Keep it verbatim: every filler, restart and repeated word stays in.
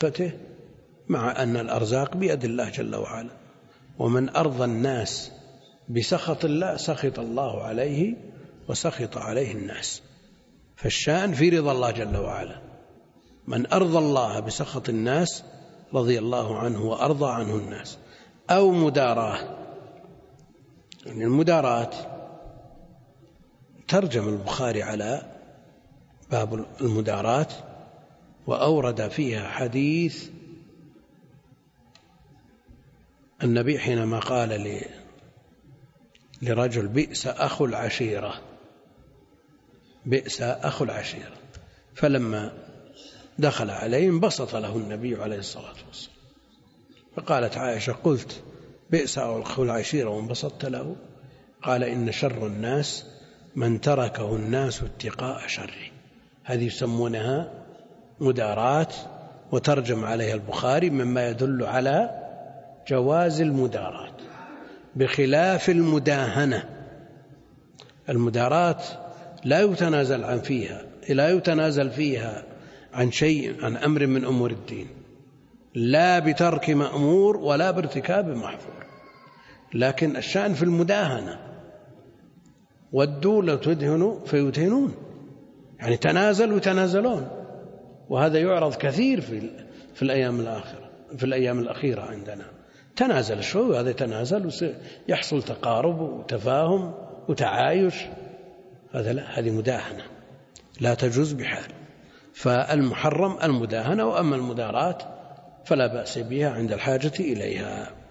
فته مع أن الأرزاق بيد الله جل وعلا، ومن أرضى الناس بسخط الله سخط الله عليه وسخط عليه الناس. فالشأن في رضا الله جل وعلا، من أرضى الله بسخط الناس رضي الله عنه وأرضى عنه الناس. أو مداراة، يعني المداراة ترجم البخاري على باب المداراة وأورد فيها حديث النبي حينما قال لرجل بئس أخو العشيرة، بئس أخو العشيرة، فلما دخل عليه انبسط له النبي عليه الصلاة والسلام، فقالت عائشة قلت بئس أخو العشيرة وانبسطت له؟ قال إن شر الناس من تركه الناس اتقاء شره. هذه يسمونها مداراة، وترجم عليها البخاري مما يدل على جواز المداراة بخلاف المداهنة. المداراة لا يتنازل عن فيها لا يتنازل فيها عن شيء، عن أمر من أمور الدين، لا بترك مأمور ولا بارتكاب محظور. لكن الشأن في المداهنة، ودوا لو تدهنوا فيدهنون، يعني تنازل وتنازلون. وهذا يعرض كثير في في الأيام الآخرة في الأيام الأخيرة عندنا، تنازل شوي وهذا يتنازل ويحصل تقارب وتفاهم وتعايش. هذا لا، هذه مداهنة لا تجوز بحال. فالمحرم المداهنة، وأما المداراة فلا بأس بها عند الحاجة إليها.